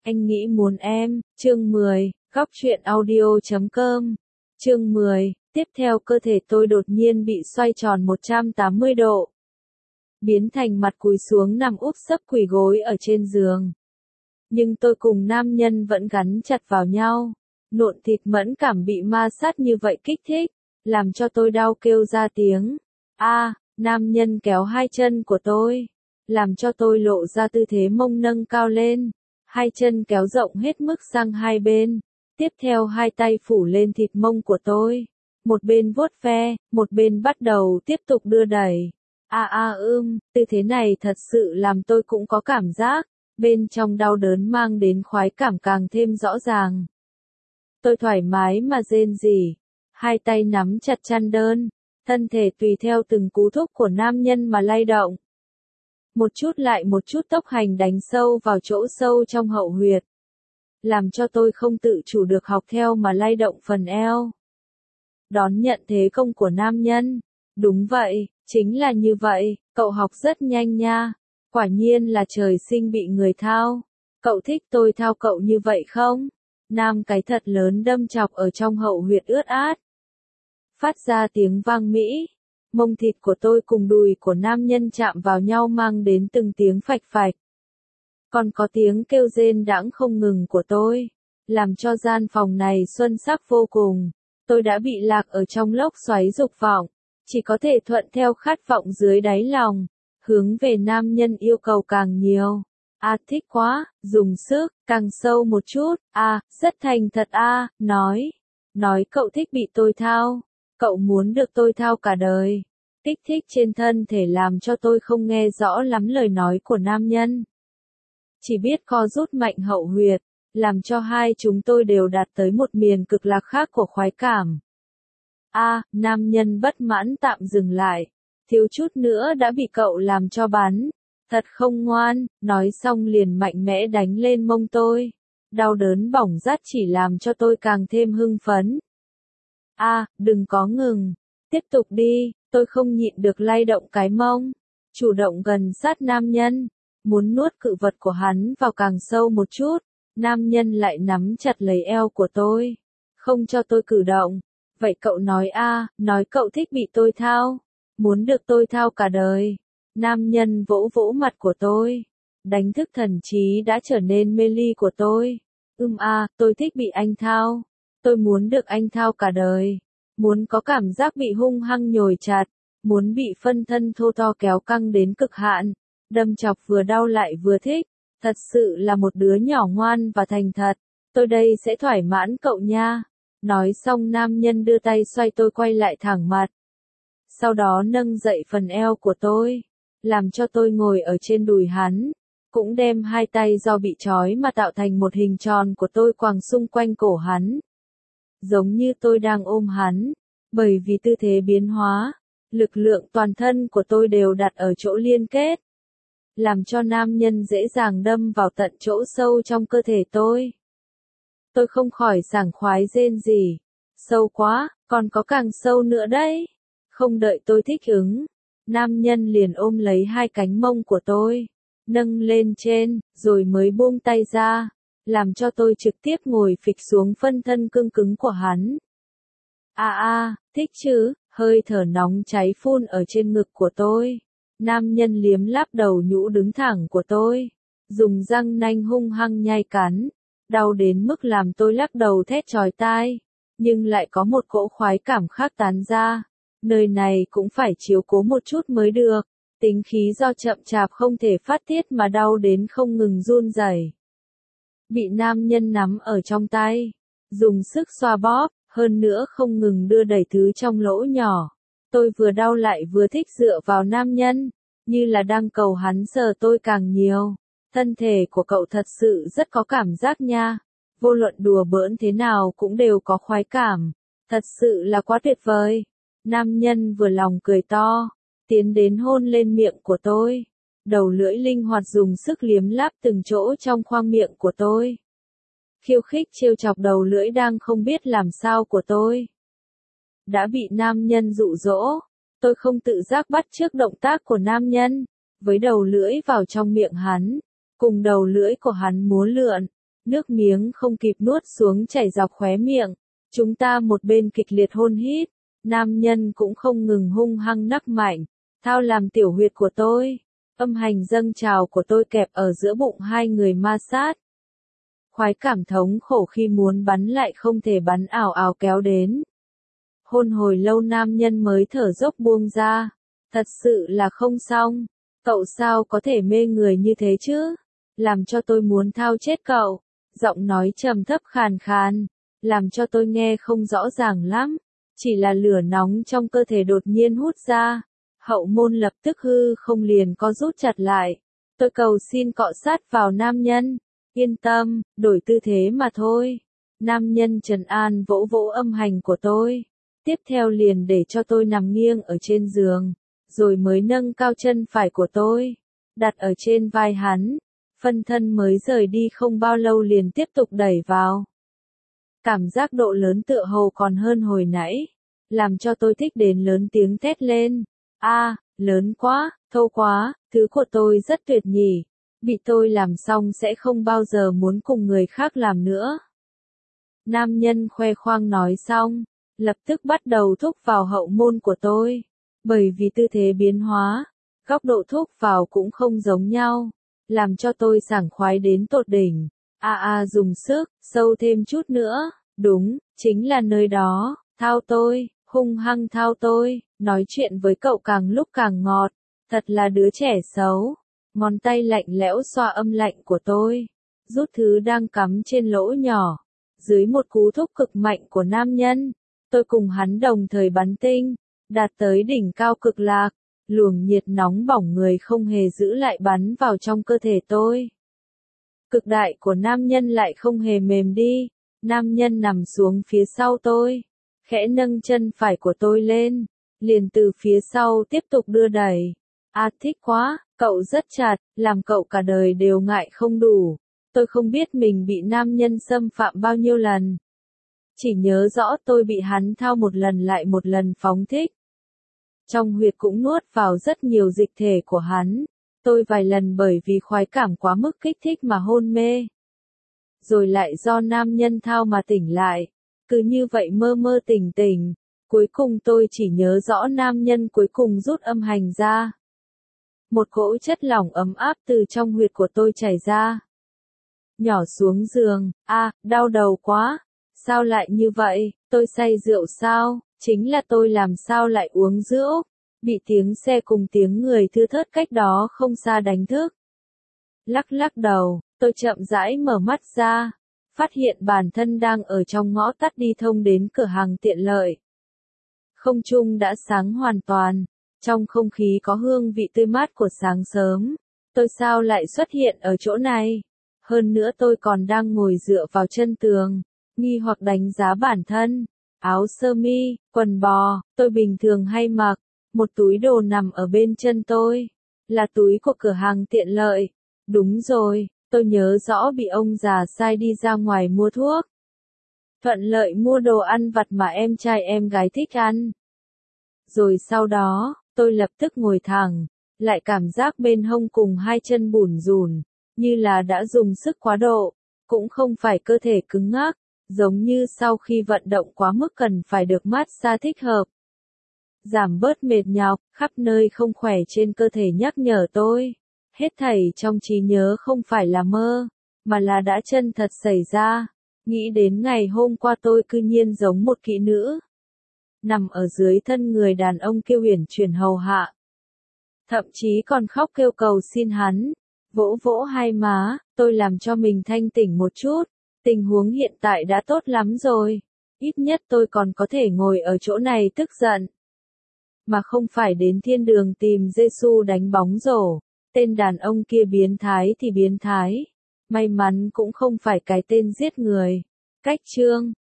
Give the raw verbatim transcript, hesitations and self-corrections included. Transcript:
Anh nghĩ muốn em, chương mười, góc truyện audio chấm com. Chương mười, tiếp theo cơ thể tôi đột nhiên bị xoay tròn một trăm tám mươi độ. Biến thành mặt cúi xuống nằm úp sấp quỳ gối ở trên giường. Nhưng tôi cùng nam nhân vẫn gắn chặt vào nhau. Nộn thịt mẫn cảm bị ma sát như vậy kích thích, làm cho tôi đau kêu ra tiếng. A, nam nhân kéo hai chân của tôi, làm cho tôi lộ ra tư thế mông nâng cao lên. Hai chân kéo rộng hết mức sang hai bên. Tiếp theo hai tay phủ lên thịt mông của tôi. Một bên vuốt ve, một bên bắt đầu tiếp tục đưa đẩy. A a ưm, tư thế này thật sự làm tôi cũng có cảm giác. Bên trong đau đớn mang đến khoái cảm càng thêm rõ ràng. Tôi thoải mái mà rên rỉ. Hai tay nắm chặt chăn đơn. Thân thể tùy theo từng cú thúc của nam nhân mà lay động. Một chút lại một chút tốc hành đánh sâu vào chỗ sâu trong hậu huyệt. Làm cho tôi không tự chủ được học theo mà lay động phần eo. Đón nhận thế công của nam nhân. Đúng vậy, chính là như vậy, cậu học rất nhanh nha. Quả nhiên là trời sinh bị người thao. Cậu thích tôi thao cậu như vậy không? Nam cái thật lớn đâm chọc ở trong hậu huyệt ướt át. Phát ra tiếng vang mỹ. Mông thịt của tôi cùng đùi của nam nhân chạm vào nhau mang đến từng tiếng phạch phạch. Còn có tiếng kêu rên đãng không ngừng của tôi, làm cho gian phòng này xuân sắc vô cùng. Tôi đã bị lạc ở trong lốc xoáy dục vọng, chỉ có thể thuận theo khát vọng dưới đáy lòng, hướng về nam nhân yêu cầu càng nhiều. A thích quá, dùng sức, càng sâu một chút, a rất thành thật a nói, nói cậu thích bị tôi thao. Cậu muốn được tôi thao cả đời. Kích thích trên thân thể làm cho tôi không nghe rõ lắm lời nói của nam nhân. Chỉ biết co rút mạnh hậu huyệt, làm cho hai chúng tôi đều đạt tới một miền cực lạc khác của khoái cảm. A, nam nhân bất mãn tạm dừng lại. Thiếu chút nữa đã bị cậu làm cho bắn. Thật không ngoan, nói xong liền mạnh mẽ đánh lên mông tôi. Đau đớn bỏng rát chỉ làm cho tôi càng thêm hưng phấn. A, à, đừng có ngừng. Tiếp tục đi, tôi không nhịn được lay động cái mông. Chủ động gần sát nam nhân. Muốn nuốt cự vật của hắn vào càng sâu một chút. Nam nhân lại nắm chặt lấy eo của tôi. Không cho tôi cử động. Vậy cậu nói a, à, nói cậu thích bị tôi thao. Muốn được tôi thao cả đời. Nam nhân vỗ vỗ mặt của tôi. Đánh thức thần trí đã trở nên mê ly của tôi. Ưm a, à, tôi thích bị anh thao. Tôi muốn được anh thao cả đời. Muốn có cảm giác bị hung hăng nhồi chặt. Muốn bị phân thân thô to kéo căng đến cực hạn. Đâm chọc vừa đau lại vừa thích. Thật sự là một đứa nhỏ ngoan và thành thật. Tôi đây sẽ thỏa mãn cậu nha. Nói xong nam nhân đưa tay xoay tôi quay lại thẳng mặt. Sau đó nâng dậy phần eo của tôi. Làm cho tôi ngồi ở trên đùi hắn. Cũng đem hai tay do bị trói mà tạo thành một hình tròn của tôi quàng xung quanh cổ hắn. Giống như tôi đang ôm hắn. Bởi vì tư thế biến hóa, lực lượng toàn thân của tôi đều đặt ở chỗ liên kết. Làm cho nam nhân dễ dàng đâm vào tận chỗ sâu trong cơ thể tôi. Tôi không khỏi sảng khoái rên rỉ. Sâu quá, còn có càng sâu nữa đấy. Không đợi tôi thích ứng. Nam nhân liền ôm lấy hai cánh mông của tôi. Nâng lên trên, rồi mới buông tay ra. Làm cho tôi trực tiếp ngồi phịch xuống phân thân cương cứng của hắn. A a, thích chứ, hơi thở nóng cháy phun ở trên ngực của tôi. Nam nhân liếm láp đầu nhũ đứng thẳng của tôi. Dùng răng nanh hung hăng nhai cắn. Đau đến mức làm tôi lắc đầu thét chói tai. Nhưng lại có một cỗ khoái cảm khác tán ra. Nơi này cũng phải chiếu cố một chút mới được. Tính khí do chậm chạp không thể phát tiết mà đau đến không ngừng run rẩy. Bị nam nhân nắm ở trong tay. Dùng sức xoa bóp, hơn nữa không ngừng đưa đẩy thứ trong lỗ nhỏ. Tôi vừa đau lại vừa thích dựa vào nam nhân. Như là đang cầu hắn sờ tôi càng nhiều. Thân thể của cậu thật sự rất có cảm giác nha. Vô luận đùa bỡn thế nào cũng đều có khoái cảm. Thật sự là quá tuyệt vời. Nam nhân vừa lòng cười to. Tiến đến hôn lên miệng của tôi. Đầu lưỡi linh hoạt dùng sức liếm láp từng chỗ trong khoang miệng của tôi. Khiêu khích trêu chọc đầu lưỡi đang không biết làm sao của tôi. Đã bị nam nhân dụ dỗ. Tôi không tự giác bắt chước động tác của nam nhân. Với đầu lưỡi vào trong miệng hắn. Cùng đầu lưỡi của hắn múa lượn. Nước miếng không kịp nuốt xuống chảy dọc khóe miệng. Chúng ta một bên kịch liệt hôn hít, nam nhân cũng không ngừng hung hăng nắc mạnh, thao làm tiểu huyệt của tôi. Âm hành dâng trào của tôi kẹp ở giữa bụng hai người ma sát. Khoái cảm thống khổ khi muốn bắn lại không thể bắn ảo ảo kéo đến. Hôn hồi lâu nam nhân mới thở dốc buông ra. Thật sự là không xong. Cậu sao có thể mê người như thế chứ? Làm cho tôi muốn thao chết cậu. Giọng nói trầm thấp khàn khàn. Làm cho tôi nghe không rõ ràng lắm. Chỉ là lửa nóng trong cơ thể đột nhiên hút ra. Hậu môn lập tức hư không liền co rút chặt lại. Tôi cầu xin cọ sát vào nam nhân. Yên tâm, đổi tư thế mà thôi. Nam nhân trấn an vỗ vỗ âm hành của tôi. Tiếp theo liền để cho tôi nằm nghiêng ở trên giường. Rồi mới nâng cao chân phải của tôi. Đặt ở trên vai hắn. Phân thân mới rời đi không bao lâu liền tiếp tục đẩy vào. Cảm giác độ lớn tựa hồ còn hơn hồi nãy. Làm cho tôi thích đến lớn tiếng thét lên. A, à, lớn quá, thô quá, thứ của tôi rất tuyệt nhỉ. Bị tôi làm xong sẽ không bao giờ muốn cùng người khác làm nữa. Nam nhân khoe khoang nói xong, lập tức bắt đầu thúc vào hậu môn của tôi. Bởi vì tư thế biến hóa, góc độ thúc vào cũng không giống nhau. Làm cho tôi sảng khoái đến tột đỉnh. A a dùng sức, sâu thêm chút nữa. Đúng, chính là nơi đó, thao tôi, hung hăng thao tôi. Nói chuyện với cậu càng lúc càng ngọt. Thật là đứa trẻ xấu. Ngón tay lạnh lẽo xoa âm lạnh của tôi. Rút thứ đang cắm trên lỗ nhỏ. Dưới một cú thúc cực mạnh của nam nhân. Tôi cùng hắn đồng thời bắn tinh. Đạt tới đỉnh cao cực lạc. Luồng nhiệt nóng bỏng người không hề giữ lại bắn vào trong cơ thể tôi. Cực đại của nam nhân lại không hề mềm đi. Nam nhân nằm xuống phía sau tôi. Khẽ nâng chân phải của tôi lên. Liền từ phía sau tiếp tục đưa đẩy. À thích quá, cậu rất chặt, làm cậu cả đời đều ngại không đủ. Tôi không biết mình bị nam nhân xâm phạm bao nhiêu lần. Chỉ nhớ rõ tôi bị hắn thao một lần lại một lần phóng thích. Trong huyệt cũng nuốt vào rất nhiều dịch thể của hắn. Tôi vài lần bởi vì khoái cảm quá mức kích thích mà hôn mê. Rồi lại do nam nhân thao mà tỉnh lại. Cứ như vậy mơ mơ tỉnh tỉnh. Cuối cùng tôi chỉ nhớ rõ nam nhân cuối cùng rút âm hành ra. Một cỗ chất lỏng ấm áp từ trong huyệt của tôi chảy ra. Nhỏ xuống giường, a, à, đau đầu quá. Sao lại như vậy, tôi say rượu sao, chính là tôi làm sao lại uống rượu. Bị tiếng xe cùng tiếng người thưa thớt cách đó không xa đánh thức. Lắc lắc đầu, tôi chậm rãi mở mắt ra. Phát hiện bản thân đang ở trong ngõ tắt đi thông đến cửa hàng tiện lợi. Không trung đã sáng hoàn toàn. Trong không khí có hương vị tươi mát của sáng sớm. Tôi sao lại xuất hiện ở chỗ này? Hơn nữa tôi còn đang ngồi dựa vào chân tường. Nghi hoặc đánh giá bản thân. Áo sơ mi, quần bò, tôi bình thường hay mặc. Một túi đồ nằm ở bên chân tôi. Là túi của cửa hàng tiện lợi. Đúng rồi, tôi nhớ rõ bị ông già sai đi ra ngoài mua thuốc. Thuận lợi mua đồ ăn vặt mà em trai em gái thích ăn. Rồi sau đó, tôi lập tức ngồi thẳng, lại cảm giác bên hông cùng hai chân bủn rủn, như là đã dùng sức quá độ, cũng không phải cơ thể cứng ngắc, giống như sau khi vận động quá mức cần phải được mát xa thích hợp. Giảm bớt mệt nhọc, khắp nơi không khỏe trên cơ thể nhắc nhở tôi. Hết thảy trong trí nhớ không phải là mơ, mà là đã chân thật xảy ra. Nghĩ đến ngày hôm qua tôi cư nhiên giống một kỹ nữ. Nằm ở dưới thân người đàn ông kêu huyền chuyển hầu hạ. Thậm chí còn khóc kêu cầu xin hắn. Vỗ vỗ hai má, tôi làm cho mình thanh tỉnh một chút. Tình huống hiện tại đã tốt lắm rồi. Ít nhất tôi còn có thể ngồi ở chỗ này tức giận. Mà không phải đến thiên đường tìm Giê-xu đánh bóng rổ. Tên đàn ông kia biến thái thì biến thái. May mắn cũng không phải cái tên giết người. Cách chương